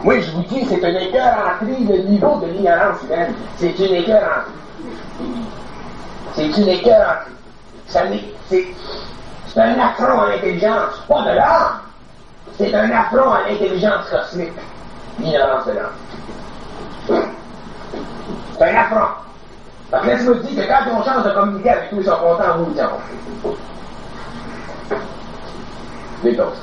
Moi, je vous dis, c'est une écœuranterie, le niveau de l'ignorance humaine. C'est une écœuranterie. C'est une écœuranterie. C'est un affront à l'intelligence, pas de l'âme. C'est un affront à l'intelligence cosmique, l'ignorance de l'âme. C'est un affront. Parce que laisse-moi dire que quand ils ont chance de communiquer avec nous, ils sont contents, vous, ils en font. Les doses.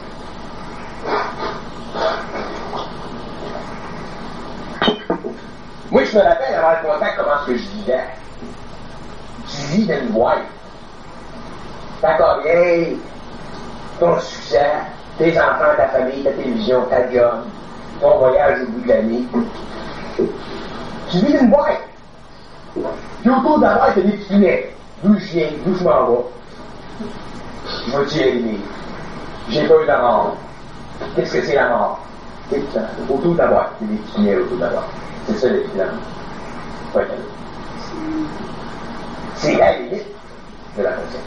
Moi, je me rappelle avant le contact comment ce que je vivais. Tu vis dans une boîte. Ta carrière, ton succès, tes enfants, ta famille, ta télévision, ta gomme, ton voyage au bout de l'année. Tu vis dans une boîte. Puis autour de la boîte, il y a des petits filets. D'où je viens, d'où je m'en vais. Je vais tuer l'ennemi. J'ai peur de la mort. Qu'est-ce que c'est la mort? Autour de la boîte, il y a des petits filets autour de la boîte. C'est ça le plan. Pas c'est la limite de la conscience.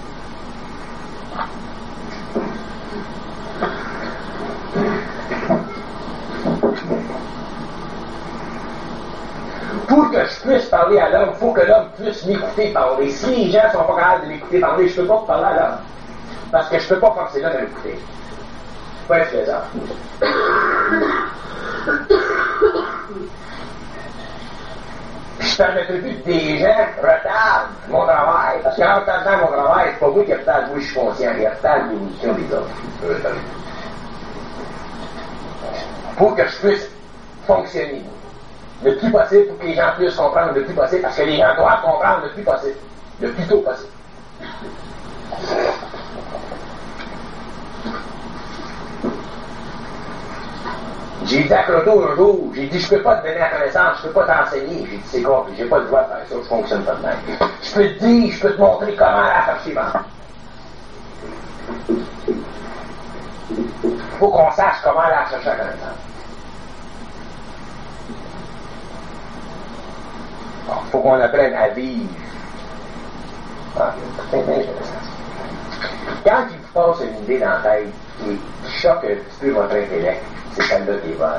Pour que je puisse parler à l'homme, il faut que l'homme puisse m'écouter parler. Si les gens ne sont pas capables de m'écouter parler, je ne peux pas parler à l'homme. Parce que je ne peux pas forcer l'homme à m'écouter. C'est pas insuffisant. Je ne permettrai plus que des gens retardent mon travail. Parce qu'en retardant mon travail, c'est pas moi qui retarde, moi je suis conscient, il retarde l'évolution des autres. Pour que je puisse fonctionner le plus possible, pour que les gens puissent comprendre le plus possible, parce que les gens doivent comprendre le plus possible, le plus tôt possible. J'ai dit à Croteau un jour, j'ai dit, je peux pas te donner la connaissance, je peux pas t'enseigner. J'ai dit, c'est quoi, j'ai pas le droit de faire ça, je fonctionne pas de même. Je peux te dire, je peux te montrer comment la chercher maintenant. Faut qu'on sache comment la chercher la connaissance. Faut qu'on apprenne à vivre. Ah, c'est intéressant. Quand il vous passe une idée dans la tête qui choque un petit peu votre intellect, c'est celle-là qui est bonne.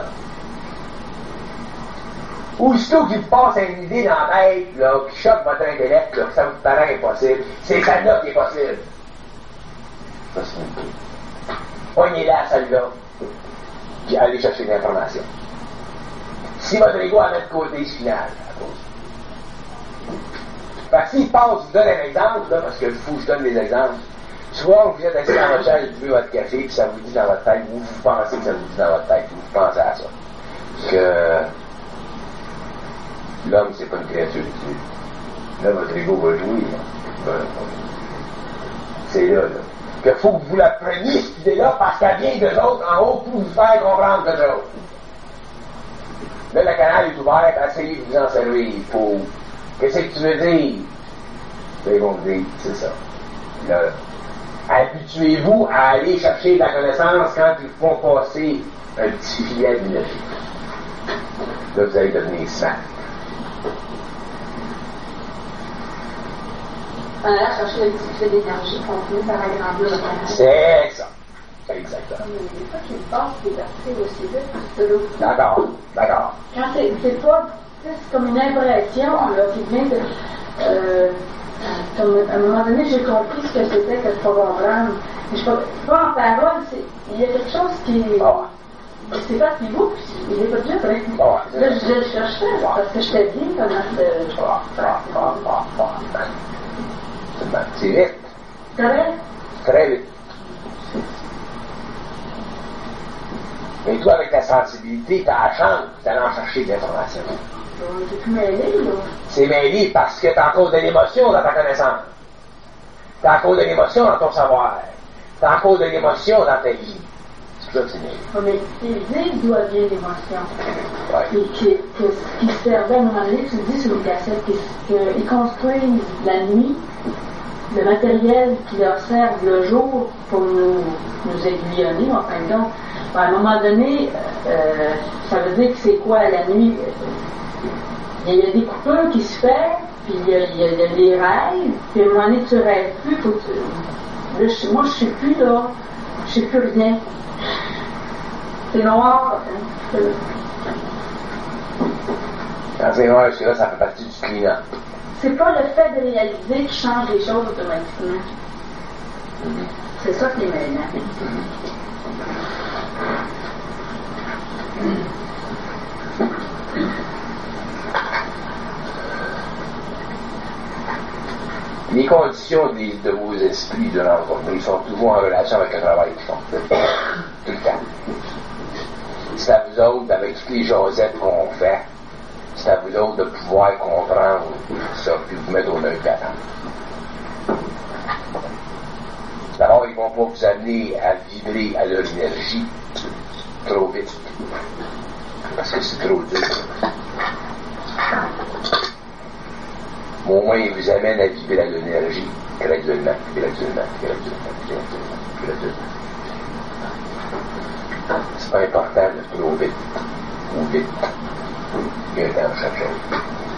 Aussitôt qu'il vous passe une idée dans la tête là, qui choque votre intellect, là, que ça vous paraît impossible, c'est celle-là qui est possible. Ça, c'est une idée. Poignez-la à celle-là, puis allez chercher l'information. Si votre ego a mettre de côté, c'est final, à cause. Fait que s'il passe, je vous donne un exemple, là, parce qu'il faut que je donne des exemples. Soit vous êtes assis dans votre chaise, vous buvez votre café, puis ça vous dit dans votre tête, ou vous pensez que ça vous dit dans votre tête, ou vous pensez à ça. Que l'homme, c'est pas une créature de Dieu. Là, votre ego va jouer. C'est là. Qu'il faut que vous la preniez, cette idée-là, parce qu'elle vient d'eux autres en haut pour vous faire comprendre d'eux autres. Là, le canal est ouvert, essayez de vous en servir. Pour... Qu'est-ce que tu veux dire? Là, ils vont vous dire, c'est ça. Là, habituez-vous à aller chercher de la connaissance quand ils font passer un petit filet d'énergie. Là, vous allez devenir smart. On a là chercher le petit filet d'énergie qu'on finit par agrandir le canal. C'est ça. Exactement. Mais des fois qu'il passe des articles aussi vite que l'autre. D'accord. Quand c'est pas, c'est comme une impression là, qui vient de. Comme, à un moment donné, j'ai compris ce que c'était que de pas comprendre. Mais je pas en parole, il y a quelque chose qui. C'est pas si beau, puis il est pas dur. Là, je le cherchais parce que j'étais bien comment c'est vite. Très vite. Mais toi, avec ta sensibilité, t'as la chance d'aller en chercher de l'information. C'est tout mêlé, là. C'est mêlé parce que t'as encore de l'émotion dans ta connaissance. T'as encore de l'émotion dans ton savoir. T'as encore de l'émotion dans ta vie. C'est ça que c'est mêlé. Mais l'idée d'où vient l'émotion. Ouais. Et que ce qui servait à un moment donné, tu dis sur une cassette, qu'ils construisent la nuit le matériel qui leur sert le jour pour nous aiguillonner, en fin de compte. À un moment donné, ça veut dire que c'est quoi la nuit? Il y a des coupures qui se font, puis il y a des rêves, puis à un moment donné, tu rêves plus, faut que tu... Là, moi, je ne sais plus là, je ne sais plus rien. C'est noir, hein? Quand c'est noir, parce que là, ça fait partie du client. C'est pas le fait de réaliser qui change les choses automatiquement. C'est ça qui est mêlant. Les conditions de vos esprits durant la journée sont toujours en relation avec le travail qu'ils font. Tout le temps. C'est à vous autres, avec toutes les josettes qu'on fait, c'est à vous autres de pouvoir comprendre ça, puis vous mettre au neutre d'attente. D'abord, ils vont pas vous amener à vibrer à leur énergie trop vite, parce que c'est trop dur. Mais au moins, ils vous amènent à vibrer à l'énergie graduellement. C'est pas important de trop vite ou vite. Il y a un temps pour chaque chose.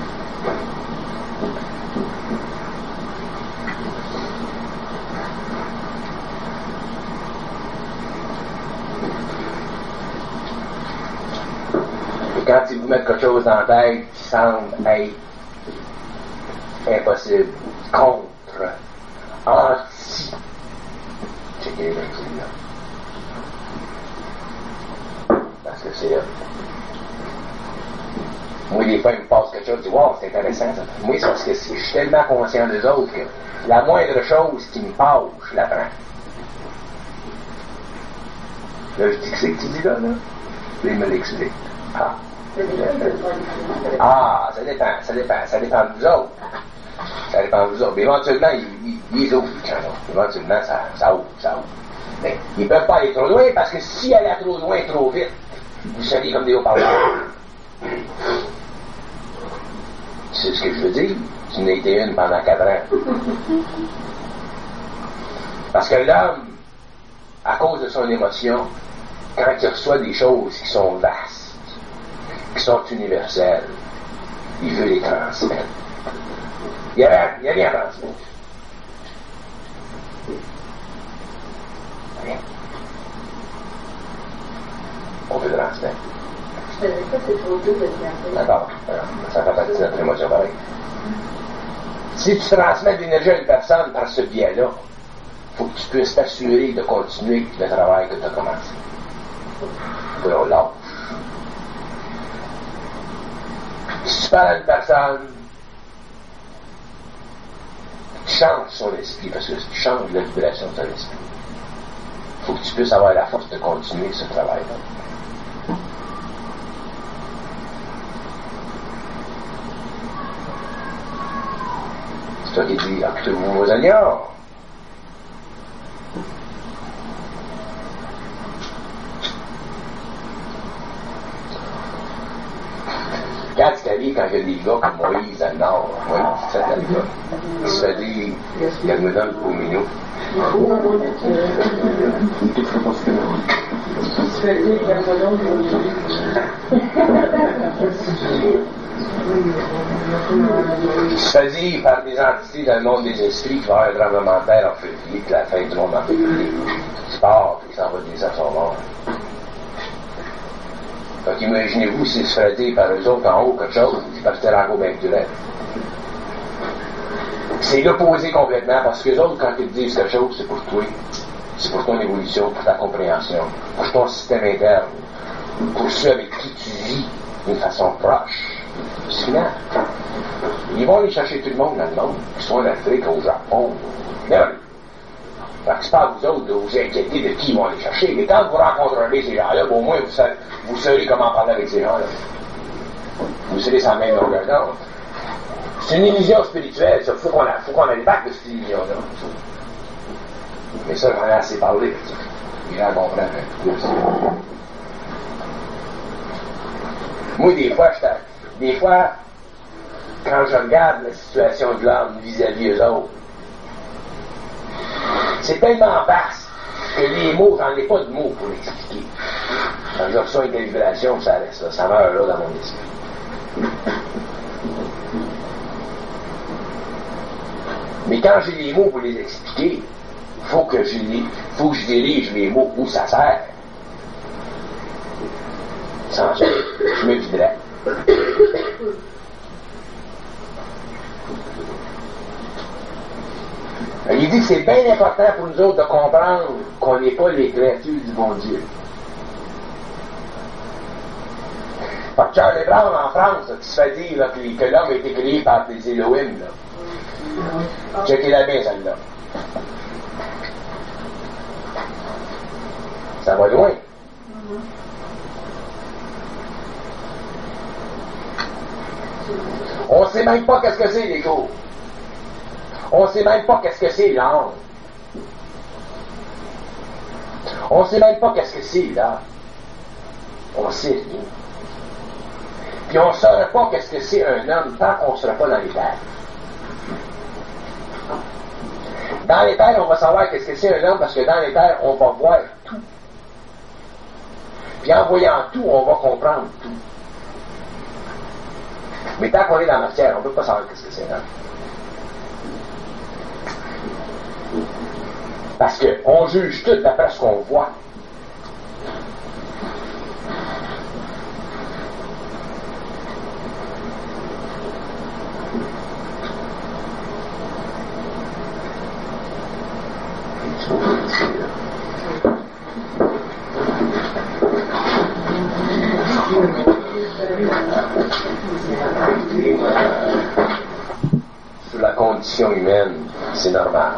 Et quand ils vous mettent quelque chose dans la tête qui semble être impossible, contre, anti, checkez les là. Parce que c'est là. Moi, des fois, ils me passent quelque chose, je dis, wow, c'est intéressant, ça. Moi, c'est parce que je suis tellement conscient des autres que la moindre chose qui me passe, je la prends. Là, je dis, que c'est que tu dis là? Là, il me l'explique. Ça dépend de vous autres. Ça dépend de vous autres. Mais éventuellement, ils ouvrent le canot. Éventuellement, ça ouvre. Mais ils ne peuvent pas aller trop loin parce que s'ils allaient trop loin, trop vite, vous seriez comme des haut-parleurs. C'est ce que je veux dire. Tu n'as été une pendant 4 ans. Parce que l'homme, à cause de son émotion, quand il reçoit des choses qui sont vastes, qui sont universelles, il veut les transmettre. Il n'y a rien à transmettre. Rien. On veut le transmettre. Je faisais pas, c'est trop dur de le D'accord. Ça fait partie de notre émotion pareil. Si tu transmets de l'énergie à une personne par ce biais-là, il faut que tu puisses t'assurer de continuer le travail que tu as commencé. Puis on lâche. Si tu parles à une personne, tu changes son esprit, parce que tu changes la vibration de son esprit. Il faut que tu puisses avoir la force de continuer ce travail-là. C'est toi qui dis, occupez-vous vos oignons. Quand tu t'habilles, quand il y a des gars comme Moïse dans le Nord, Moïse, c'est ça, le gars, il se fait dire, qu'elle me donne pour minot. Il se fait dire qu'elle me donne pour minot. Il se fait dire par des entités dans le monde des esprits qu'il va y avoir un tremblement de terre en février, que la fin du monde en février. Il part, puis il s'en va dire à son mort. Donc imaginez-vous s'il se ferait dire par eux autres en haut quelque chose, ils partiraient encore bien plus laid. C'est l'opposé complètement, parce que les autres, quand ils disent quelque chose, c'est pour toi. C'est pour ton évolution, pour ta compréhension, pour ton système interne, pour ceux avec qui tu vis d'une façon proche. C'est final. Ils vont aller chercher tout le monde dans le monde, qu'ils soient en Afrique, au Japon, là. Fait que c'est pas à vous autres de vous inquiéter de qui ils vont aller chercher. Mais quand vous rencontrerez ces gens-là, au moins vous saurez comment parler avec ces gens-là. Vous serez sans même longueur d'onde. C'est une illusion spirituelle, ça. Faut qu'on ait le bac de cette illusion-là. Mais ça, j'en ai assez parlé. Les gens comprennent un peu aussi. Moi, des fois, quand je regarde la situation de l'homme vis-à-vis eux autres, c'est tellement vaste que les mots, j'en ai pas de mots pour l'expliquer. Quand je reçois une vibration, ça reste là, ça meurt là dans mon esprit. Mais quand j'ai les mots pour les expliquer, faut que je dirige les mots où ça sert. Sans ça, je me viderais. Il dit que c'est bien important pour nous autres de comprendre qu'on n'est pas les créatures du bon Dieu. Par Charlie Brown en France, là, qui se fait dire là, que l'homme a été créé par les Elohim. Checkez-la bien, celle-là. Ça va loin. On ne sait même pas qu'est-ce que c'est l'ego. On ne sait même pas qu'est-ce que c'est l'âme. On ne sait même pas qu'est-ce que c'est l'âme. On ne sait rien. Puis on ne saurait pas qu'est-ce que c'est un homme tant qu'on ne sera pas dans les terres. Dans les terres, on va savoir qu'est-ce que c'est un homme parce que dans les terres, on va voir tout. Puis en voyant tout, on va comprendre tout. Mais tant qu'on est dans la matière, on ne peut pas savoir qu'est-ce que c'est un homme. Parce qu'on juge tout d'après ce qu'on voit. Sur la condition humaine, c'est normal.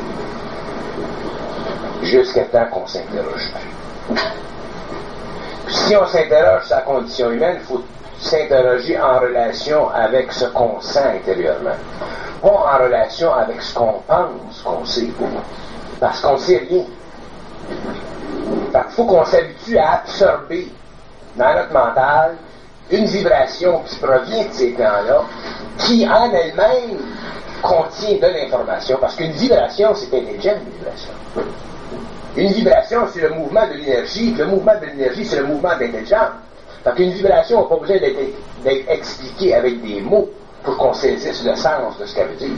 Jusqu'à temps qu'on s'interroge plus. Si on s'interroge sur la condition humaine, il faut s'interroger en relation avec ce qu'on sent intérieurement. Pas en relation avec ce qu'on pense qu'on sait. Parce qu'on ne sait rien. Il faut qu'on s'habitue à absorber dans notre mental une vibration qui provient de ces plans-là, qui en elle-même contient de l'information. Parce qu'une vibration, c'est intelligent, une vibration. Une vibration, c'est le mouvement de l'énergie. Le mouvement de l'énergie, c'est le mouvement de l'intelligence. Fait qu'une vibration n'a pas besoin d'être expliquée avec des mots pour qu'on saisisse le sens de ce qu'elle veut dire.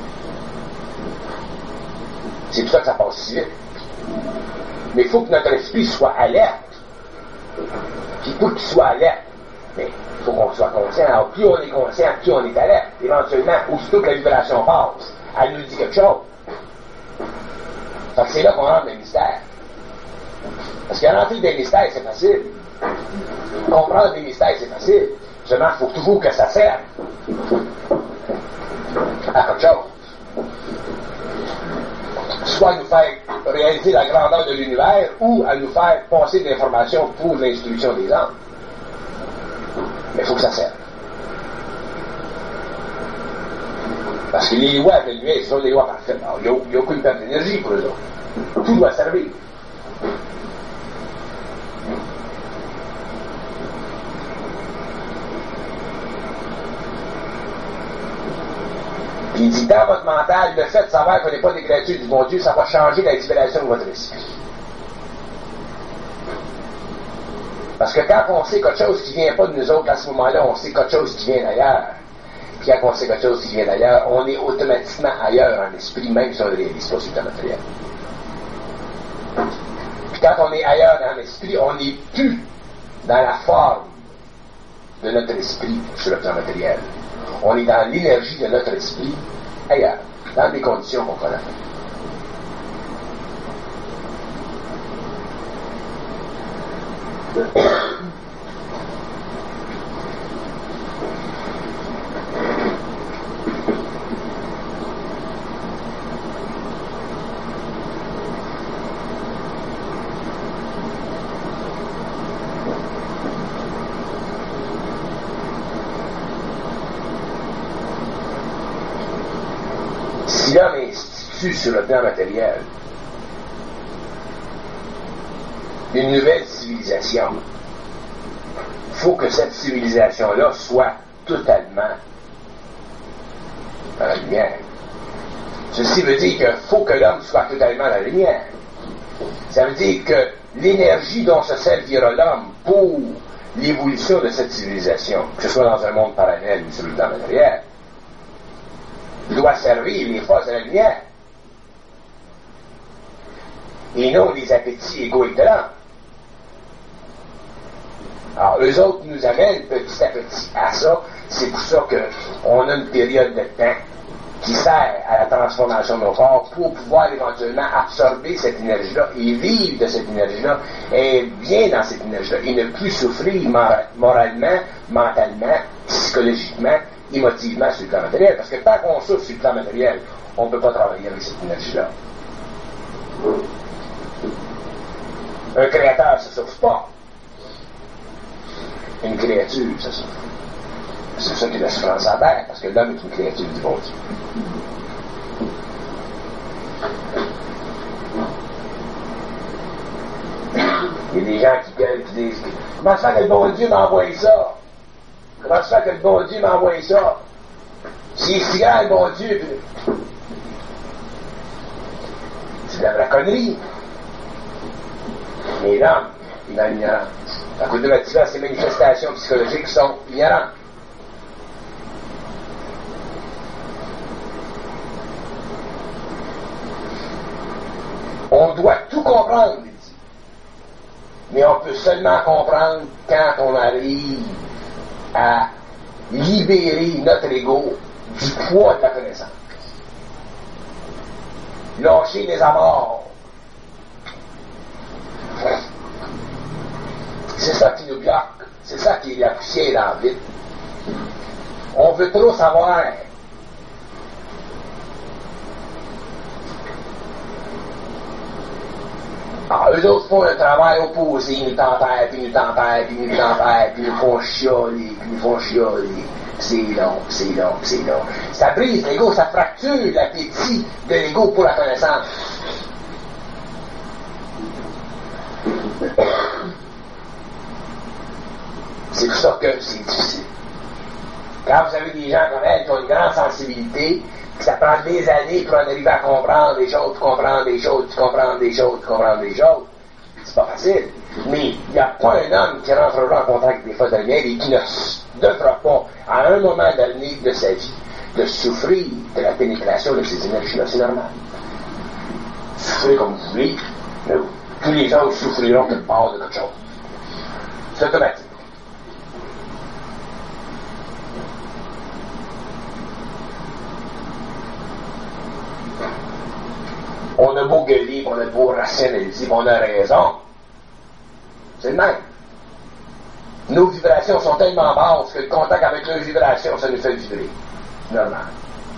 C'est pour ça que ça passe si vite. Mais il faut que notre esprit soit alerte. Puis pour qu'il soit alerte, mais il faut qu'on soit conscient. Alors plus on est conscient, plus on est alerte. Éventuellement, aussitôt que la vibration passe, elle nous dit quelque chose. Fait que c'est là qu'on rentre dans les mystères. Parce que rentrer dans les mystères, c'est facile. Comprendre les mystères, c'est facile. Seulement, il faut toujours que ça serve à quelque chose. Soit à nous faire réaliser la grandeur de l'univers, ou à nous faire passer de l'information pour l'instruction des hommes. Mais il faut que ça serve. Parce que les lois de l'univers, ce sont des lois parfaites. Alors, il n'y a aucune perte d'énergie pour eux autres. Tout doit servir. Puis il dit, dans votre mental, le fait de savoir qu'on n'est pas des créatures du bon Dieu, ça va changer la vibration de votre esprit. Parce que quand on sait quelque chose qui ne vient pas de nous autres, à ce moment-là, on sait quelque chose qui vient d'ailleurs. Puis quand on sait quelque chose qui vient d'ailleurs, on est automatiquement ailleurs en esprit, même si on ne réalise pas sur le matériel. Puis quand on est ailleurs dans l'esprit, on n'est plus dans la forme de notre esprit sur le plan matériel. On est dans l'énergie de notre esprit ailleurs, dans des conditions qu'on connaît. Si l'homme institue sur le plan matériel une nouvelle civilisation, il faut que cette civilisation-là soit totalement dans la lumière. Ceci veut dire qu'il faut que l'homme soit totalement dans la lumière. Ça veut dire que l'énergie dont se servira l'homme pour l'évolution de cette civilisation, que ce soit dans un monde parallèle ou sur le plan matériel, doit servir les forces de la lumière et non les appétits égoïques de l'homme. Alors, eux autres nous amènent petit à petit à ça. C'est pour ça qu'on a une période de temps qui sert à la transformation de nos corps pour pouvoir éventuellement absorber cette énergie-là et vivre de cette énergie-là et être bien dans cette énergie-là et ne plus souffrir moralement, mentalement, psychologiquement, émotivement sur le plan matériel. Parce que tant qu'on souffre sur le plan matériel, on ne peut pas travailler avec cette énergie-là. Un créateur, ça ne souffre pas. Une créature, ça souffre. C'est pour ça qu'il y a la souffrance en terre, parce que l'homme est une créature du bon Dieu. Il y a des gens qui gueulent, qui disent comment ça fait que le bon Dieu m'a envoyé ça? Comment ça fait que le bon Dieu m'a envoyé ça? S'il est si grand, le bon Dieu, puis... c'est de la vraie connerie. Mais l'homme, il a l'ignorance. À cause de ces manifestations psychologiques sont ignorantes. On doit tout comprendre, il dit. Mais on peut seulement comprendre quand on arrive à libérer notre ego du poids de la connaissance. Lâcher les amours. C'est ça qui nous bloque. C'est ça qui est la poussière dans le vide. On veut trop savoir. Alors, eux autres font un travail opposé, ils nous tempèrent, puis ils nous tempèrent, puis ils nous tempèrent, puis ils nous font chialer, puis ils nous font chialer. C'est long, c'est long, c'est long. Ça brise l'ego, ça fracture l'appétit de l'ego pour la connaissance. C'est pour ça que c'est difficile. Quand vous avez des gens comme elle qui ont une grande sensibilité, ça prend des années pour en arriver à comprendre des choses, comprendre des choses, comprendre des choses, comprendre des choses. C'est pas facile. Mais il n'y a pas un homme qui rentrera en contact avec des forces de lumière et qui ne devra pas, à un moment donné de sa vie, de souffrir de la pénétration de ces énergies-là. C'est normal. Souffrez comme vous voulez, mais tous les gens souffriront quelque part de quelque chose. C'est automatique. On a beau gueuler, on a beau rationaliser, on a raison. C'est le même. Nos vibrations sont tellement basses que le contact avec leurs vibrations, ça nous fait vibrer. Normal.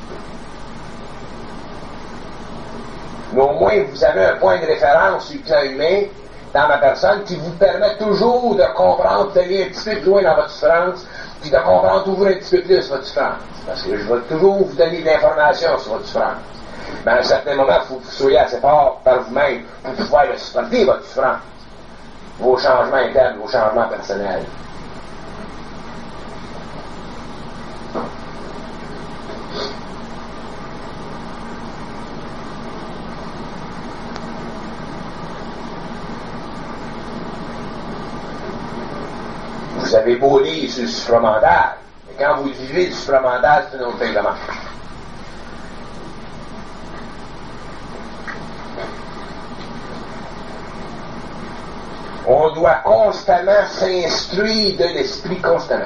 Mais au moins, vous avez un point de référence sur le plan humain dans ma personne qui vous permet toujours de comprendre, d'aller un petit peu plus loin dans votre souffrance, puis de comprendre toujours un petit peu plus votre souffrance. Parce que je vais toujours vous donner de l'information sur votre souffrance. Mais à un certain moment, il faut que vous soyez assez fort par vous-même pour pouvoir le supporter, votre souffrance. Vos changements internes, vos changements personnels. Vous avez beau lire sur le supramental, mais quand vous vivez le supramental, c'est une autre chose de marche. On doit constamment s'instruire de l'esprit constamment.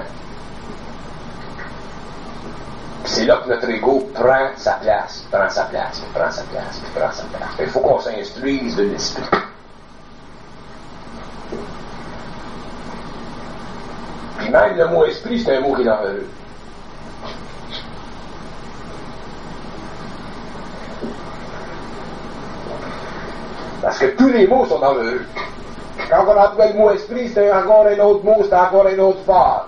C'est là que notre ego prend sa place, prend sa place, prend sa place, prend sa place. Il faut qu'on s'instruise de l'esprit. Puis même le mot esprit, c'est un mot qui est dangereux. Parce que tous les mots sont dangereux. Quand on emploie le mot esprit, c'est encore un autre mot, c'est encore un autre phare.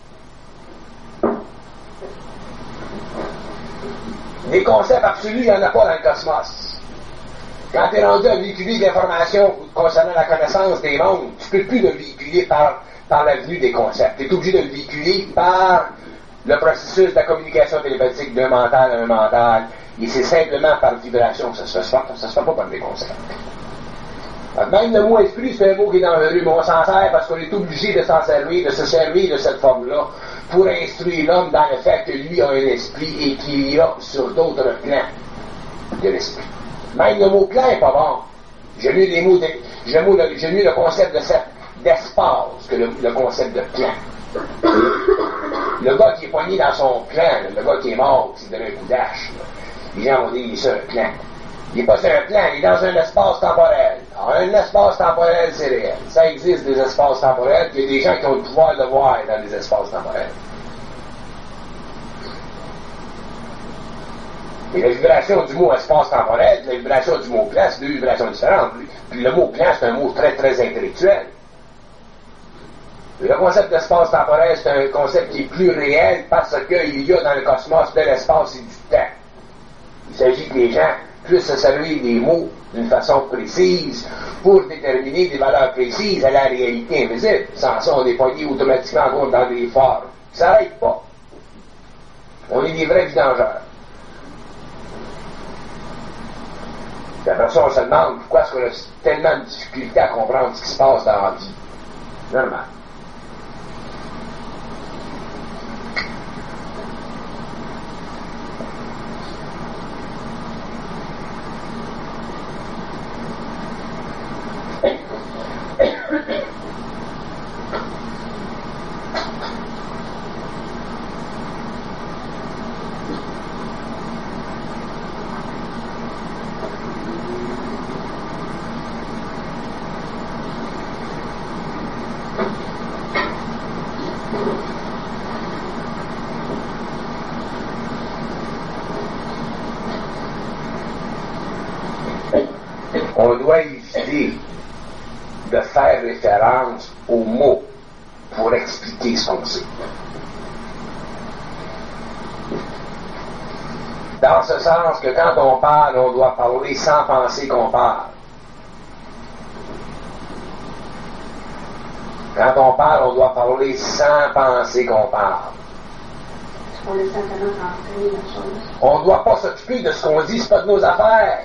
Des concepts absolus, il n'y en a pas dans le cosmos. Quand tu es rendu à véhiculer de l'information concernant la connaissance des mondes, tu ne peux plus le véhiculer par l'avenue des concepts. Tu es obligé de le véhiculer par le processus de la communication télépathique d'un mental à un mental. Et c'est simplement par vibration que ça se fait pas par des concepts. Même le mot esprit, c'est un mot qui est dangereux, mais on s'en sert parce qu'on est obligé de s'en servir, de se servir de cette forme-là pour instruire l'homme dans le fait que lui a un esprit et qu'il y a sur d'autres plans de l'esprit. Même le mot plan n'est pas bon. J'ai lu le concept de d'espace que le concept de plan. Le gars qui est poigné dans son plan, le gars qui est mort, qui s'est donné un coup d'âge, les gens vont dire il est sur un plan. Il n'est pas sur un plan, il est dans un espace temporel. Alors, un espace temporel, c'est réel. Ça existe des espaces temporels, puis il y a des gens qui ont le pouvoir de voir dans des espaces temporels. Et la vibration du mot espace temporel, la vibration du mot plan, c'est deux vibrations différentes. Puis le mot plan, c'est un mot très, très intellectuel. Le concept d'espace temporel, c'est un concept qui est plus réel parce qu'il y a dans le cosmos de l'espace et du temps. Il s'agit que les gens puissent se servir des mots d'une façon précise pour déterminer des valeurs précises à la réalité invisible. Sans ça, on est poigné automatiquement dans des formes. Ça n'arrête pas. On est des vrais vidangeurs. Puis après ça, on se demande pourquoi est-ce qu'on a tellement de difficulté à comprendre ce qui se passe dans la vie. Normal. On doit éviter de faire référence aux mots pour expliquer ce qu'on sait. Dans ce sens que quand on parle, on doit parler sans penser qu'on parle. Quand on parle, on doit parler sans penser qu'on parle. On est simplement rentrer la chose. On ne doit pas s'occuper de ce qu'on dit, c'est pas de nos affaires.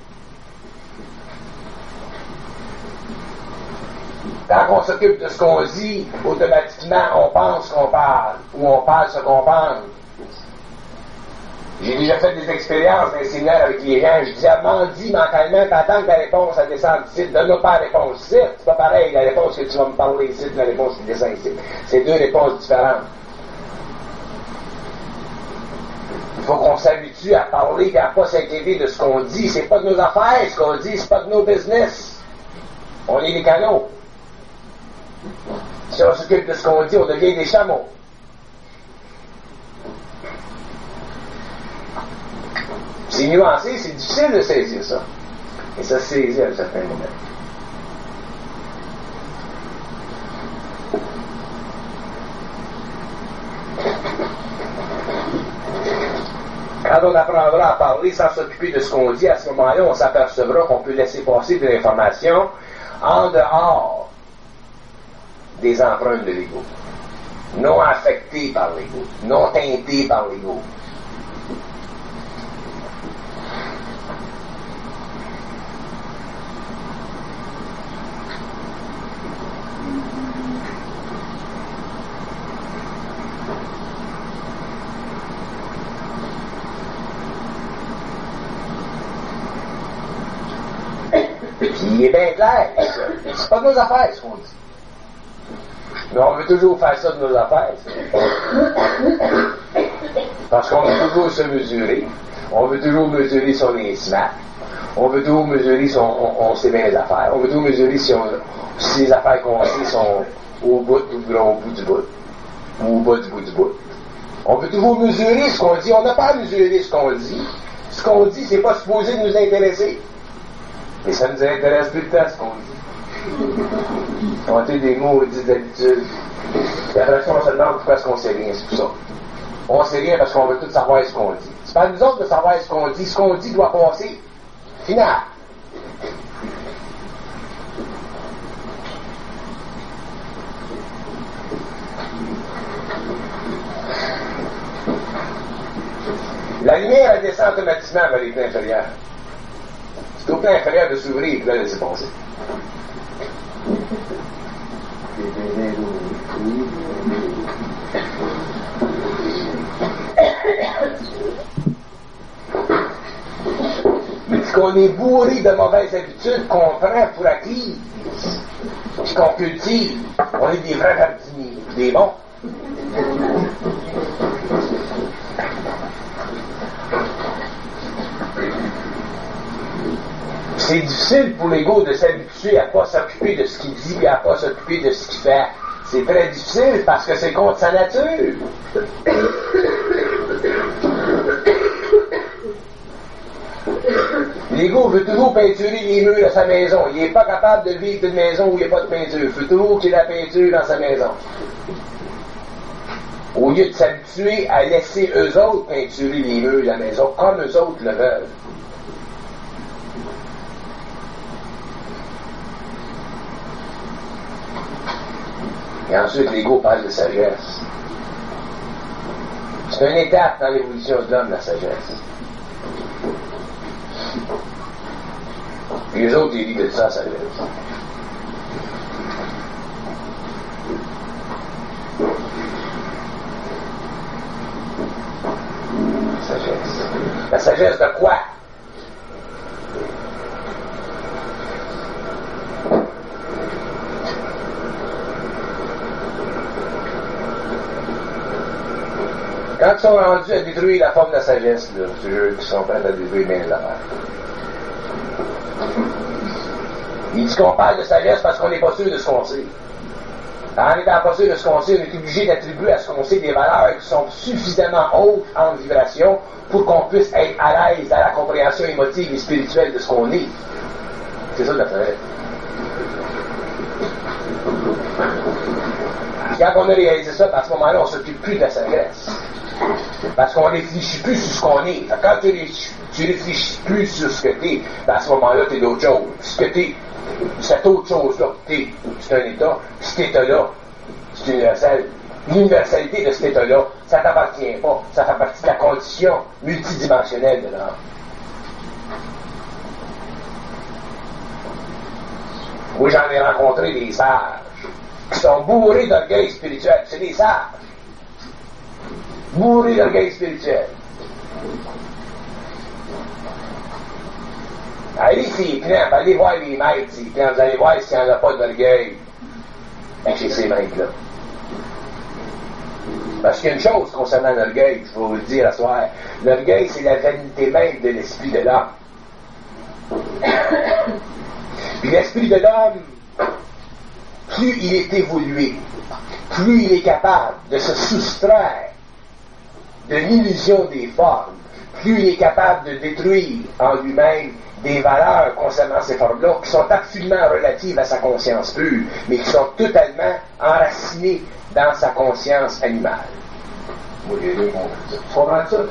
Quand on s'occupe de ce qu'on dit, automatiquement, on pense qu'on parle, ou on parle ce qu'on pense. J'ai déjà fait des expériences d'un séminaire avec les gens, je disais, dis mentalement, t'attends que la réponse, elle descende ici, donne-nous pas la réponse ici. C'est pas pareil, la réponse que tu vas me parler ici, la réponse qui descend ici. C'est deux réponses différentes. Il faut qu'on s'habitue à parler et à pas s'inquiéter de ce qu'on dit. C'est pas de nos affaires, ce qu'on dit, c'est pas de nos business. On est des canaux. Si on s'occupe de ce qu'on dit, on devient des chameaux. C'est nuancé, c'est difficile de saisir ça. Et ça se saisit à un certain moment. Quand on apprendra à parler sans s'occuper de ce qu'on dit, à ce moment-là, on s'apercevra qu'on peut laisser passer de l'information en dehors des empreintes de l'ego, non affectées par l'ego, non teintées par l'ego. Puis il est bien clair, c'est pas de nos affaires ce qu'on dit. Mais on veut toujours faire ça de nos affaires. Parce qu'on veut toujours se mesurer. On veut toujours mesurer si on est smart. On veut toujours mesurer si on sait bien les affaires. On veut toujours mesurer si les affaires qu'on sait sont au bout ou au bout du bout. Ou au bas du bout du bout. On veut toujours mesurer ce qu'on dit. On n'a pas à mesurer ce qu'on dit. Ce qu'on dit, c'est pas supposé nous intéresser. Et ça nous intéresse tout le temps, ce qu'on dit. On a des mots dits d'habitude. Et après ça, on se demande pourquoi est-ce qu'on sait rien, c'est tout ça. On sait rien parce qu'on veut tout savoir ce qu'on dit. C'est pas à nous autres de savoir ce qu'on dit doit passer. Final. La lumière, elle descend automatiquement vers les plans inférieurs. C'est au plan inférieur de s'ouvrir et de la laisser passer. Mais ce qu'on est bourré de mauvaises habitudes qu'on prend pour acquises, puis qu'on cultive, on est des vrais jardiniers, des bons. C'est difficile pour l'ego de s'habituer à ne pas s'occuper de ce qu'il dit et à ne pas s'occuper de ce qu'il fait. C'est très difficile parce que c'est contre sa nature. L'ego veut toujours peinturer les murs de sa maison. Il n'est pas capable de vivre d'une maison où il n'y a pas de peinture. Il veut toujours qu'il y ait la peinture dans sa maison. Au lieu de s'habituer à laisser eux autres peinturer les murs de la maison comme eux autres le veulent. Et ensuite, l'ego parle de sagesse. C'est une étape dans l'évolution de l'homme, la sagesse. Et les autres, ils disent de ça, sagesse. Sagesse. La sagesse de quoi? Quand ils sont rendus à détruire la forme de la sagesse, là, je te jure qu'ils sont prêts à détruire bien les affaires. Il dit qu'on parle de sagesse parce qu'on n'est pas sûr de ce qu'on sait. En n'étant pas sûr de ce qu'on sait, on est obligé d'attribuer à ce qu'on sait des valeurs qui sont suffisamment hautes en vibration pour qu'on puisse être à l'aise à la compréhension émotive et spirituelle de ce qu'on est. C'est ça la sagesse. Quand on a réalisé ça, à ce moment-là, on ne s'occupe plus de la sagesse. Parce qu'on ne réfléchit plus sur ce qu'on est. Quand tu réfléchis plus sur ce que tu es, à ce moment-là, tu es d'autre chose. Ce que tu es, cette autre chose-là, c'est un état. Cet état-là, c'est universel. L'universalité de cet état-là, ça ne t'appartient pas. Ça fait partie de la condition multidimensionnelle de l'âme. Oui, j'en ai rencontré des sages qui sont bourrés d'orgueil spirituel. C'est des sages. Bourrés d'orgueil spirituel. Allez, s'il crampe, allez voir les maîtres, s'il crampe, vous allez voir s'il n'y en a pas d'orgueil chez ces maîtres-là. Parce qu'il y a une chose concernant l'orgueil, je vais vous le dire à soir. L'orgueil, c'est la vanité même de l'esprit de l'homme. Puis l'esprit de l'homme, plus il est évolué, plus il est capable de se soustraire de l'illusion des formes, plus il est capable de détruire en lui-même des valeurs concernant ces formes-là qui sont absolument relatives à sa conscience pure, mais qui sont totalement enracinées dans sa conscience animale. Moi, j'ai deux compris ça. Tu comprends ça?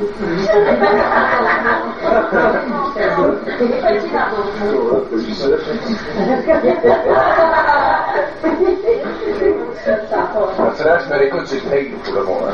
Là, je me réécoute sur le mail pour le voir.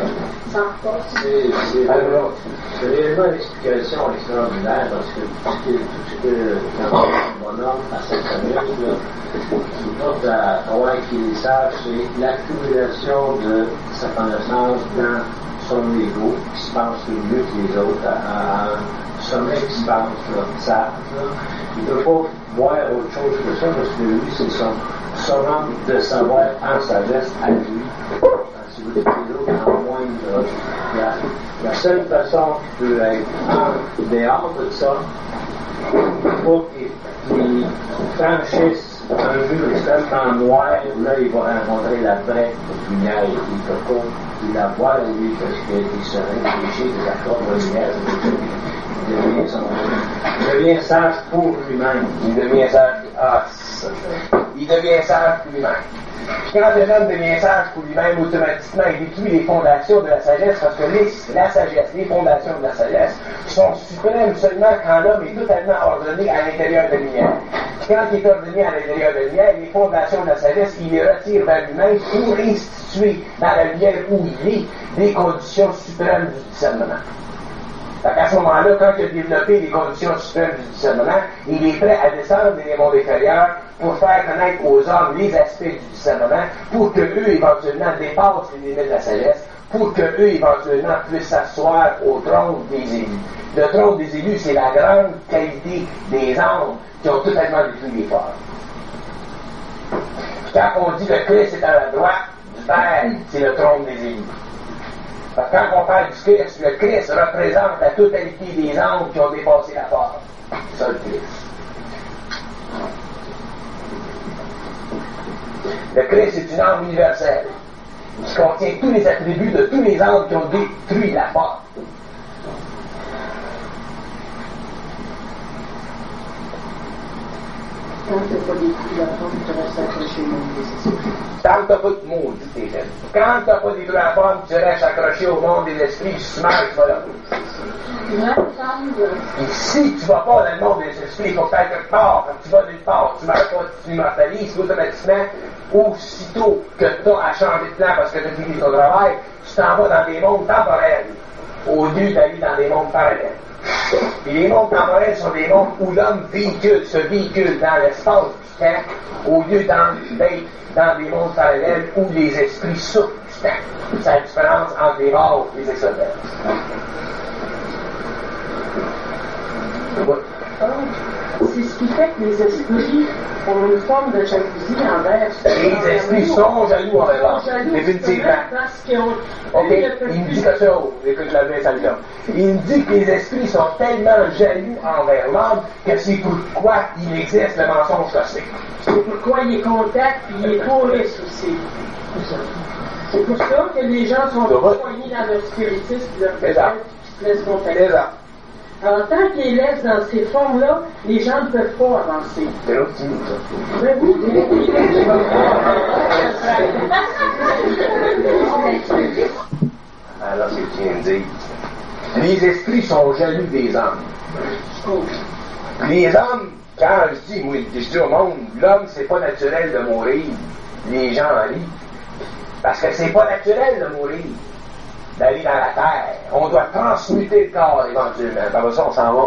C'est réellement une explication extraordinaire parce que tout ce que mon homme à cette famille, qui porte à croire qu'il est sage, c'est l'accumulation de sa connaissance dans son ego, qui se pense mieux que les autres, à un sommet qui se pense sage. Il ne peut pas voir autre chose que ça parce que lui, c'est son homme de savoir en sagesse à lui. Si vous dites les autres, en moins la seule façon qui peut être en dehors de ça, pour qu'il franchisse un mur extrêmement noir, là, il va rencontrer la vraie lumière. Il ne peut pas la voir, lui, parce qu'il se réfléchit de sa propre lumière. Il devient sage pour lui-même. Il devient sage. Il devient sage pour lui-même. Quand un homme devient sage pour lui-même, automatiquement, il détruit les fondations de la sagesse, parce que la sagesse, les fondations de la sagesse, sont suprêmes seulement quand l'homme est totalement ordonné à l'intérieur de la lumière. Quand il est ordonné à l'intérieur de la lumière, les fondations de la sagesse, il les retire vers lui-même pour instituer dans la lumière où il est des conditions suprêmes du discernement. À ce moment-là, quand il a développé les conditions suprêmes du discernement, il est prêt à descendre dans les mondes inférieurs pour faire connaître aux hommes les aspects du discernement, pour que eux éventuellement dépassent les limites de la sagesse, pour que eux éventuellement puissent s'asseoir au trône des élus. Le trône des élus, c'est la grande qualité des âmes qui ont totalement détruit les formes. Quand on dit le Christ est à la droite du Père, c'est le trône des élus. Parce que quand on parle du Christ, le Christ représente la totalité des âmes qui ont dépassé la porte. C'est ça le Christ. Le Christ est une âme universelle qui contient tous les attributs de tous les âmes qui ont détruit la porte. Quand tu n'as pas détruit la forme, tu restes accroché au monde des esprits. Tant que tu n'as pas de mots, dit tes films. Quand tu n'as pas détruit la forme, tu restes accroché au monde des esprits, tu meurs, tu vas là. Et si tu ne vas pas dans le monde des esprits, il faut que tu ailles quelque part. Quand tu vas nulle part, tu ne meurs pas, tu immortalises automatiquement. Aussitôt que tu as à changer de plan parce que tu as fini ton travail, tu t'en vas dans des mondes temporels, au lieu d'aller dans des mondes parallèles. Et les mondes temporels sont des mondes où l'homme se véhicule dans l'espace du temps, au lieu d'être dans des mondes parallèles où les esprits souffrent du temps. C'est la différence entre les morts et les extraterrestres. C'est ce qui fait que les esprits ont une forme de jalousie envers les esprits sont jaloux envers l'homme, définitivement. Parce qu'ils ont... Ok, il me dit que ça, écoute la vraie salutation. Il me dit que les esprits sont tellement jaloux envers l'homme que c'est pourquoi il existe le mensonge cosmique. C'est pourquoi il est contact et il est touriste aussi. C'est pour ça que les gens sont poignés dans leur spiritisme et leur pédale qui se laissent contacter. Alors, tant qu'ils laissent dans ces formes-là, les gens ne peuvent pas avancer. C'est l'autre qui nous ça. Mais oui, alors, c'est ce que tu viens de dire. Les esprits sont jaloux des hommes. Les hommes, quand je dis au monde, l'homme, c'est pas naturel de mourir, les gens en rient. Parce que c'est pas naturel de mourir, d'aller dans la terre. On doit transmuter le corps éventuellement. Par ça, on s'en va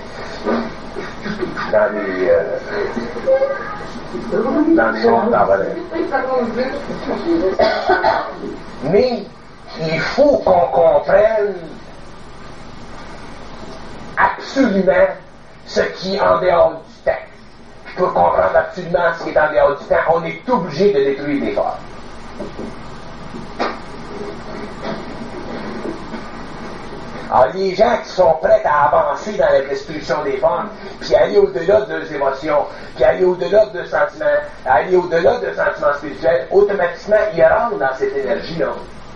dans les mondes temporels. Mais il faut qu'on comprenne absolument ce qui est en dehors du temps. Pour comprendre absolument ce qui est en dehors du temps, on est obligé de détruire les formes. Alors, les gens qui sont prêts à avancer dans la destruction des formes, puis aller au-delà de leurs émotions, puis aller au-delà de leurs sentiments, aller au-delà de leurs sentiments spirituels, automatiquement, ils rentrent dans cette énergie-là.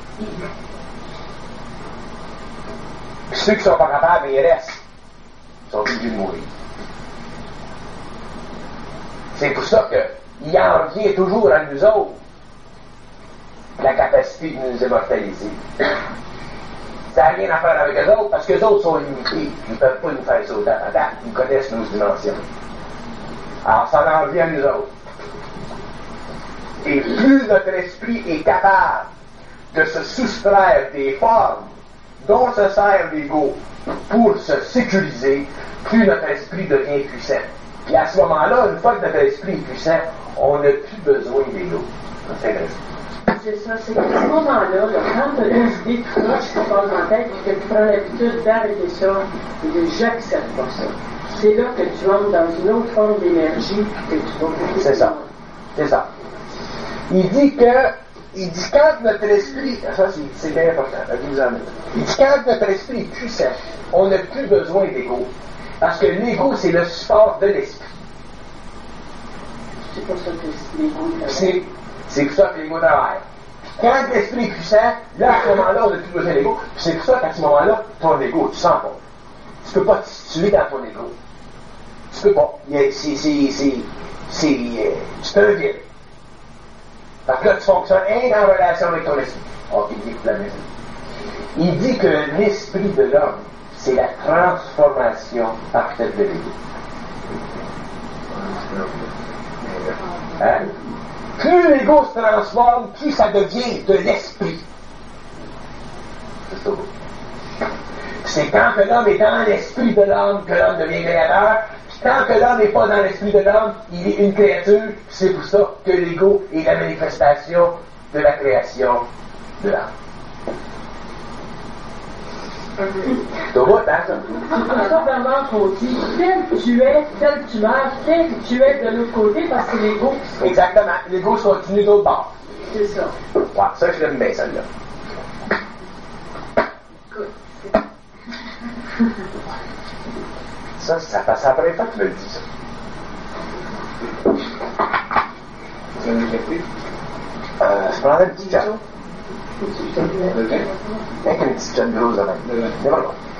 Puis ceux qui ne sont pas capables, ils restent. Ils sont obligés de mourir. C'est pour ça qu'il en revient toujours à nous autres la capacité de nous immortaliser. Ça n'a rien à faire avec eux autres, parce qu'eux autres sont limités. Ils ne peuvent pas nous faire sauter à la date. Ils connaissent nos dimensions. Alors, ça en revient à nous autres. Et plus notre esprit est capable de se soustraire des formes dont se sert l'ego pour se sécuriser, plus notre esprit devient puissant. Puis à ce moment-là, une fois que notre esprit est puissant, on n'a plus besoin de l'ego. C'est intéressant. C'est ça, c'est qu'à ce moment-là, quand tu as décidé tout ça, je te passe en tête et que tu prends l'habitude d'arrêter ça et de j'accepte pas ça. C'est là que tu entres dans une autre forme d'énergie que tu vas pouvoir. C'est ça. C'est ça. Il dit quand notre esprit, ça c'est bien important, il dit quand notre esprit est puissant, on n'a plus besoin d'ego. Parce que l'ego, c'est le support de l'esprit. C'est pas ça que l'ego travaille. C'est pour ça que l'ego travaille. Quand l'esprit est puissant, là, à ce moment-là, on n'a plus besoin d'ego. C'est pour ça qu'à ce moment-là, ton ego, tu sens pas. Tu peux pas te situer dans ton ego. Tu peux pas. C'est un vide. Parce que là, tu fonctionnes en relation avec ton esprit. Ok, il dit que l'esprit de l'homme, c'est la transformation parfaite de l'ego. Hein? Plus l'ego se transforme, plus ça devient de l'esprit. C'est tout. C'est quand que l'homme est dans l'esprit de l'homme que l'homme devient créateur. Puis tant que l'homme n'est pas dans l'esprit de l'homme, il est une créature. C'est pour ça que l'ego est la manifestation de la création de l'homme. Tu vois, hein, ça? C'est pas vraiment qu'on dit tel tu es, tel tu meurs, tel tu es de l'autre côté parce que l'ego. Exactement. L'ego se continue d'autre part. C'est ça. Ouais, ça, je l'aime bien, celle-là. Ça, ça passe après pas que tu me le dis, ça. Je prendrais une petite chatte. Avec une petite chatte grosse avant. C'est bon.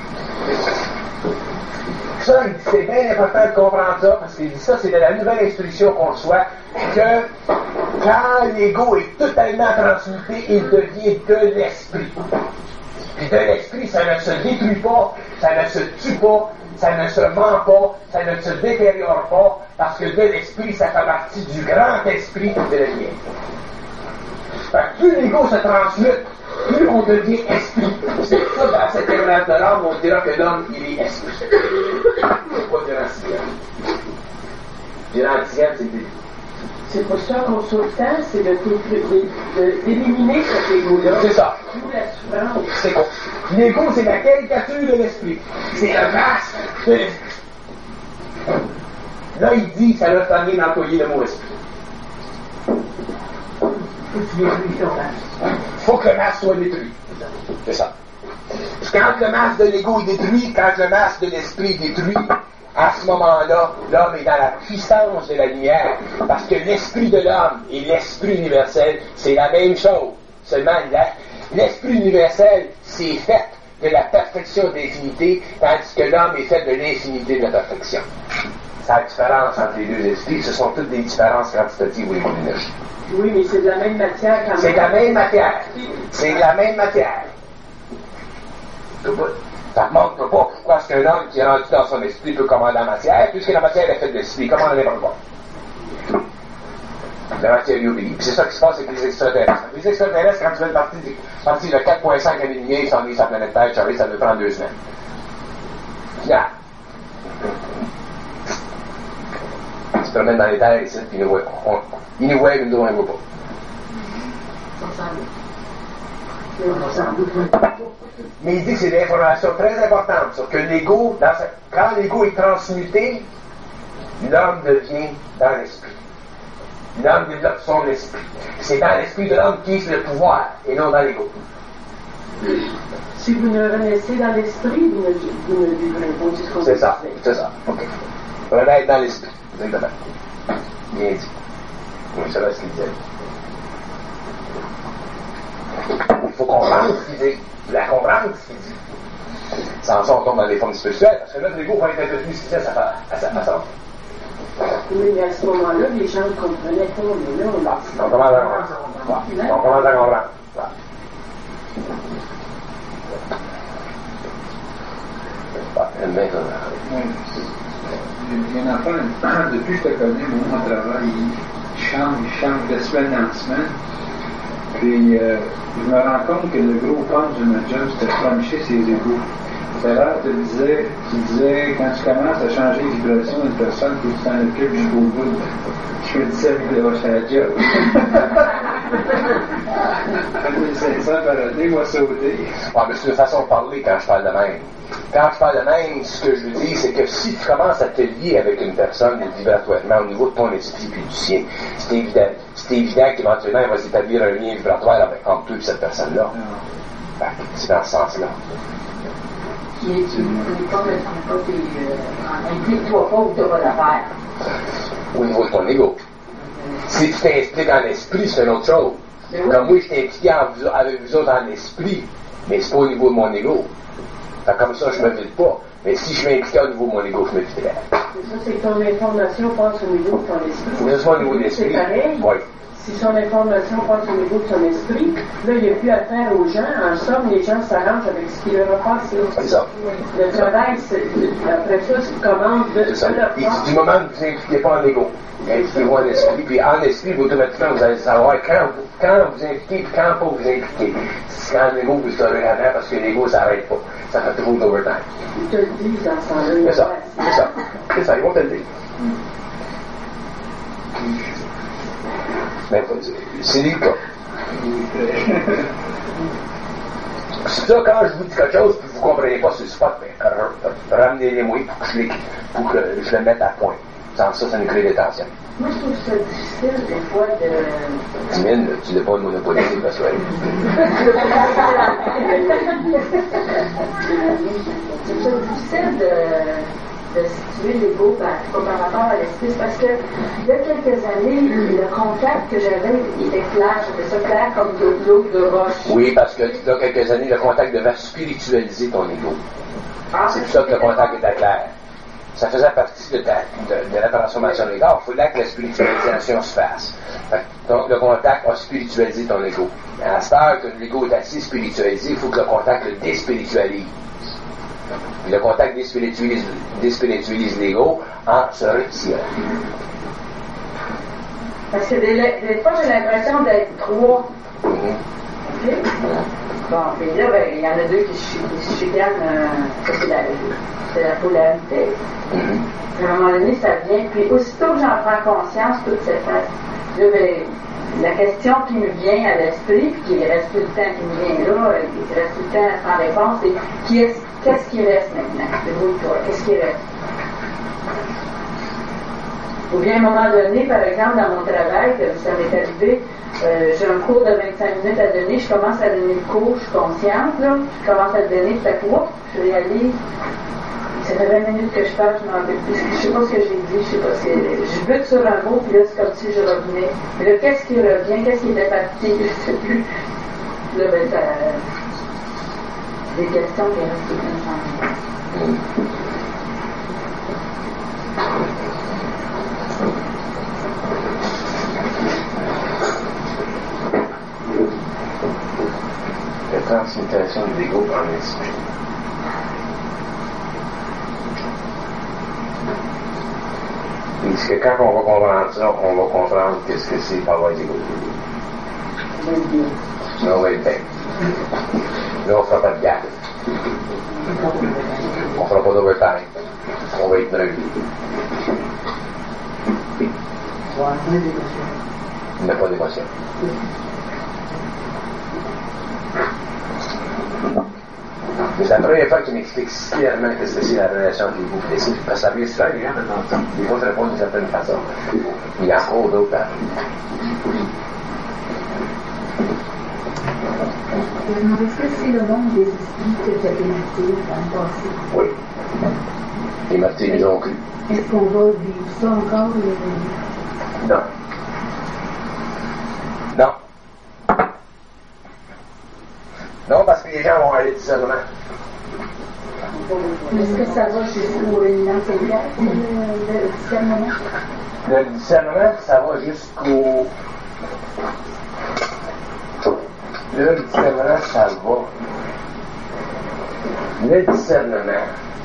Ça, c'est bien important de comprendre ça, parce qu'il dit ça, c'est de la nouvelle instruction qu'on reçoit, que quand l'ego est totalement transmuté, il devient de l'esprit. Puis de l'esprit, ça ne se détruit pas, ça ne se tue pas, ça ne se ment pas, ça ne se détériore pas, parce que de l'esprit, ça fait partie du grand esprit de la vie. Fait que plus l'ego se transmute, plus on devient esprit. C'est ça, dans cette émergence de l'âme, on dira que l'homme, il est esprit. C'est pas durant le sixième. Durant le sixième, c'est début. C'est pour ça qu'on sauve tant, c'est d'éliminer cet égo-là. C'est ça. D'où la souffrance. C'est quoi? L'ego, c'est la caricature de l'esprit. C'est le masque de l'esprit. Là, il dit, ça l'a famille d'employer le mot esprit. Faut que le masque soit détruit. C'est ça. Quand le masque de l'ego est détruit, quand le masque de l'esprit est détruit, à ce moment-là, l'homme est dans la puissance de la lumière, parce que l'esprit de l'homme et l'esprit universel, c'est la même chose. Seulement, l'esprit universel, c'est fait de la perfection de l'infinité, tandis que l'homme est fait de l'infinité de la perfection. C'est la différence entre les deux esprits. Ce sont toutes des différences quantitatives au niveau de l'énergie. Oui, mais c'est de la même matière quand même. C'est de la même matière. C'est de la même matière. Ça ne montre pas pourquoi est-ce qu'un homme qui est rendu dans son esprit peut commander la matière, puisque la matière est faite d'esprit. Comment on n'importe quoi? La matière lui obéit. Puis c'est ça qui se passe avec les extraterrestres. Les extraterrestres, quand tu fais partie de 4,5 années-lumière, ils s'en sur la planète Terre, Charlie, ça peut prendre 2 semaines. Final. Ils se promènent dans les terres ici, puis ils nous voient, mais nous, on ne voit pas. Mais il dit que c'est une information très importante sur que l'ego, quand l'ego est transmuté, l'homme devient dans l'esprit. L'homme développe son esprit. C'est dans l'esprit de l'homme qui est le pouvoir, et non dans l'ego. Si vous ne renaissez dans l'esprit, vous ne vivrez pas. C'est ça, c'est ça. OK. Renaître dans l'esprit. Exactement. Bien dit. Oui, c'est là ce qu'il disait. Il faut comprendre ce qu'il dit. La comprendre ce qu'il dit. Sans ça, on tombe dans les formes spirituelles, parce que là, l'ego va être un peu plus efficace à sa façon. Mais à ce moment-là, les gens ne comprenaient pas, mais là, on commence à comprendre. On commence à comprendre. Il y a un enfant, depuis que je te connais, mon travail, il change de semaine en semaine. Puis, je me rends compte que le gros punch de notre job, c'était de plancher ses égouts. Tout à l'heure, tu disais, quand tu commences à changer les vibrations d'une personne, puis tu t'en occupes jusqu'au bout, je me disais, il va faire la job. 1500 par année, moi, sauter. Ouais, mais c'est une façon de parler quand je parle de même. Quand je parle de même, ce que je veux dire, c'est que si tu commences à te lier avec une personne vibratoirement au niveau de ton esprit puis du sien, c'est évident qu'éventuellement, il va s'établir un lien vibratoire entre toi et cette personne-là. C'est dans ce sens-là. Mais tu ne implique-toi pas où tu vas la faire. Au niveau de ton ego. Si tu t'impliques en esprit, c'est une autre chose. Comme moi, je t'ai impliqué avec vous autres en esprit, mais c'est pas au niveau de mon ego. Comme ça, je ne me vide pas. Mais si je m'impliquais au niveau de mon ego, je me viderais. C'est ça, c'est que ton information passe au niveau de ton esprit. Mais c'est au niveau de l'esprit. C'est pareil. Oui. Si son information passe au niveau de son esprit, là, il n'y a plus à faire aux gens. En somme, les gens s'arrangent avec ce qui leur a passé. C'est ça. Le travail, après ça, c'est commande de ça. leur Et du moment que vous n'impliquez pas en ego, impliquez-vous en esprit, puis en esprit, automatiquement, vous allez savoir quand vous impliquez et quand pas vous impliquez. Quand l'ego vous serez avant, parce que l'ego ne s'arrête pas. Ça fait toujours d'overtime. Ils te le disent dans ce temps-là. C'est ça. C'est ça. C'est ça, ils vont te le dire. Mais c'est le cas. ça, quand je vous dis quelque chose, puis vous ne comprenez pas sur le spot, ramenez-les-moi pour que je le mette à point. Sans ça, ça nous crée des tensions. Moi, je trouve ça difficile, des fois, de... Timine, tu n'as pas de monopoliser la soirée. C'est difficile de situer l'ego par rapport à l'esprit, parce que il y a quelques années, le contact que j'avais était clair, j'avais ça clair comme de l'eau de roche. Oui, parce que il y a quelques années, le contact devait spiritualiser ton ego. C'est pour ça que le contact était clair. Ça faisait partie de la transformation de l'ego. Il fallait que la spiritualisation se fasse. Donc, le contact a spiritualisé ton ego. À cette heure que l'ego est assez spiritualisé, il faut que le contact le déspiritualise. Et le contact déspiritualise l'ego en se retirant. Parce que des fois, j'ai l'impression d'être trois. OK? Bon, puis là, ben, il y en a deux qui se chicanent, c'est la polarité. À un moment donné, ça vient, puis aussitôt que j'en prends conscience, toute cette là, ben, la question qui me vient à l'esprit, puis qui reste tout le temps, qui me vient là, qui reste tout le temps sans réponse, c'est qu'est-ce qui reste maintenant? Débrouille-toi, qu'est-ce qui reste? Ou bien à un moment donné, par exemple, dans mon travail, ça m'est arrivé, j'ai un cours de 25 minutes à donner, je commence à donner le cours, je suis consciente, là, je commence à le donner, puis je réalise, ça fait 20 minutes que je parle, je m'en rappelle plus, je sais pas ce que j'ai dit, je sais pas ce que... Je bute sur un mot, puis là, c'est comme si je revenais. Mais là, qu'est-ce qui revient? Qu'est-ce qui était parti? Je sais plus. Là, ben, ça... des questions qui restent tout le temps. La transmutation de l'ego en esprit. Parce que quand on va comprendre ça, on va comprendre qu'est-ce que c'est pas avoir d'ego. Là, on va être bien. Là, on ne fera pas de gaffe. On ne fera pas d'overtime. On va être neutre. Il n'y a pas d'émotion. Mais c'est la première fois qu'il m'explique clairement ce que c'est la relation avec les groupes. Parce que ça vient souvent, les gens me demandent ça. Les gens répondent d'une certaine façon. Il y a encore d'autres à Est-ce que c'est le monde des esprits que tu as démarqué dans le passé? Oui. Les martyrs les ont cru. Est-ce qu'on va vivre ça encore? Non. Non. Non, parce que les gens vont aller discernement. Est-ce que ça va jusqu'au l'enseignant, le discernement? Le discernement, ça va jusqu'au... Le discernement, ça va. Le discernement,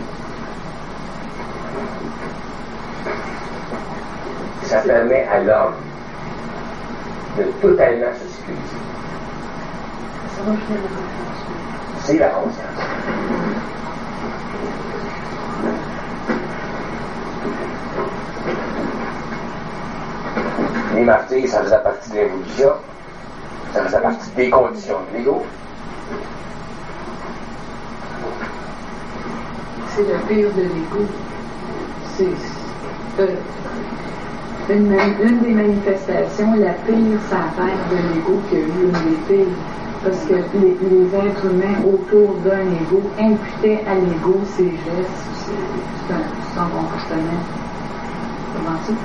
ça permet à l'homme de totalement se sécuriser. Ça va jusqu'à la conscience. C'est la conscience. Les martyrs, ça faisait partie de l'évolution, ça faisait partie des conditions de l'ego. C'est le pire de l'ego. C'est une des manifestations, la pire s'affaire de l'ego qu'il y a eu, une des pires. Parce que les êtres humains autour d'un ego imputaient à l'ego ses gestes, son comportement. Comment ça?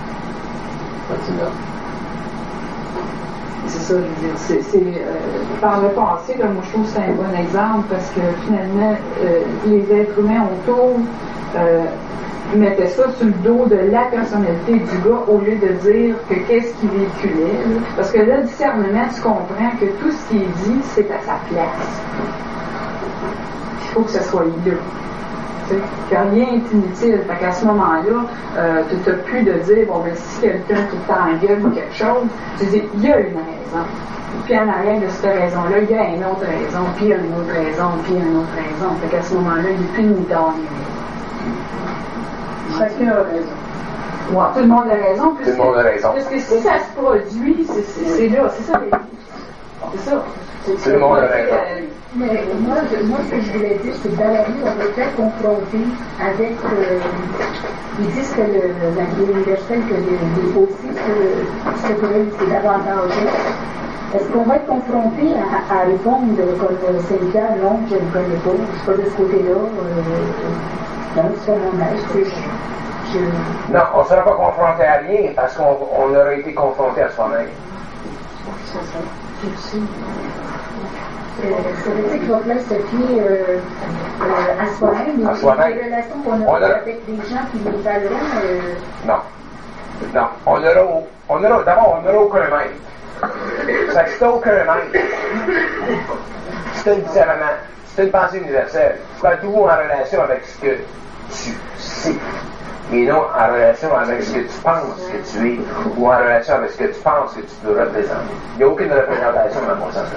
C'est ça, je veux dire. Par le passé, là, moi je trouve que c'est un bon exemple parce que finalement, les êtres humains autour mettaient ça sur le dos de la personnalité du gars au lieu de dire que qu'est-ce qu'il véhiculait. Là. Parce que là, le discernement, tu comprends que tout ce qui est dit, c'est à sa place. Il faut que ce soit là. Que rien n'est inutile. Fait qu'à ce moment-là, tu n'as plus de dire, bon, ben, si quelqu'un tout le temps engueule ou quelque chose, tu dis, il y a une raison. Puis en arrière de cette raison-là, il y a une autre raison, puis il y a une autre raison, puis il y a une autre raison. Fait qu'à ce moment-là, il n'y a plus ni tort ni raison. Chacun a raison. Ouais, tout le monde a raison. Tout le monde a raison. Parce que si ça se produit, c'est là, c'est ça. C'est ça. Tout le monde a raison. Mais moi, ce que je voulais dire, c'est que dans la vie, on est très confronté avec. Ils disent que l'universel, que aussi, ce que c'est davantage. Est-ce qu'on va être confronté à répondre comme Cynthia? Non, je ne connais pas. Je ne suis pas de ce côté-là. Non, c'est pas mon âge. Non, on ne sera pas confronté à rien parce qu'on aurait été confronté à soi-même. C'est ça. Ça veut dire qu'il va falloir se fier à soi-même. À soi-même. Les relations qu'on a avec des gens qui nous valent. Non. Non. D'abord, on n'aura aucun maître. Ça c'est aucun maître. C'est un discernement. C'est une pensée universelle. Tu dois être toujours en relation avec ce que tu sais. Et non en relation avec ce que tu penses que tu es, ou en relation avec ce que tu penses que tu peux représenter. Il n'y a aucune représentation dans mon sens.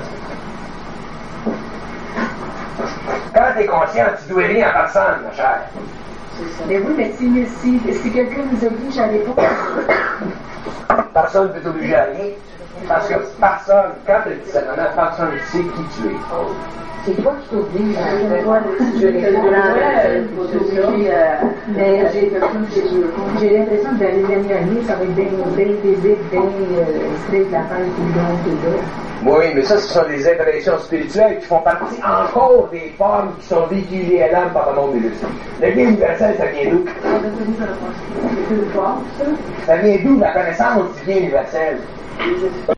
Quand tu es conscient, tu ne dois rien à personne, ma chère. Mais oui, mais si quelqu'un nous oblige à répondre. Personne ne peut t'obliger à rien. Parce que personne, quand tu es discernement, personne ne sait qui tu es. C'est toi qui t'obliges à Mais j'ai l'impression que dans les années, ça va être bien visible, bien straight la fin qui est là. Oui, mais ça, ce sont des impressions spirituelles qui font partie encore des formes qui sont véhiculées à l'âme par le monde des esprits. Le bien universel, ça vient d'où? Ça vient d'où la connaissance du bien universel?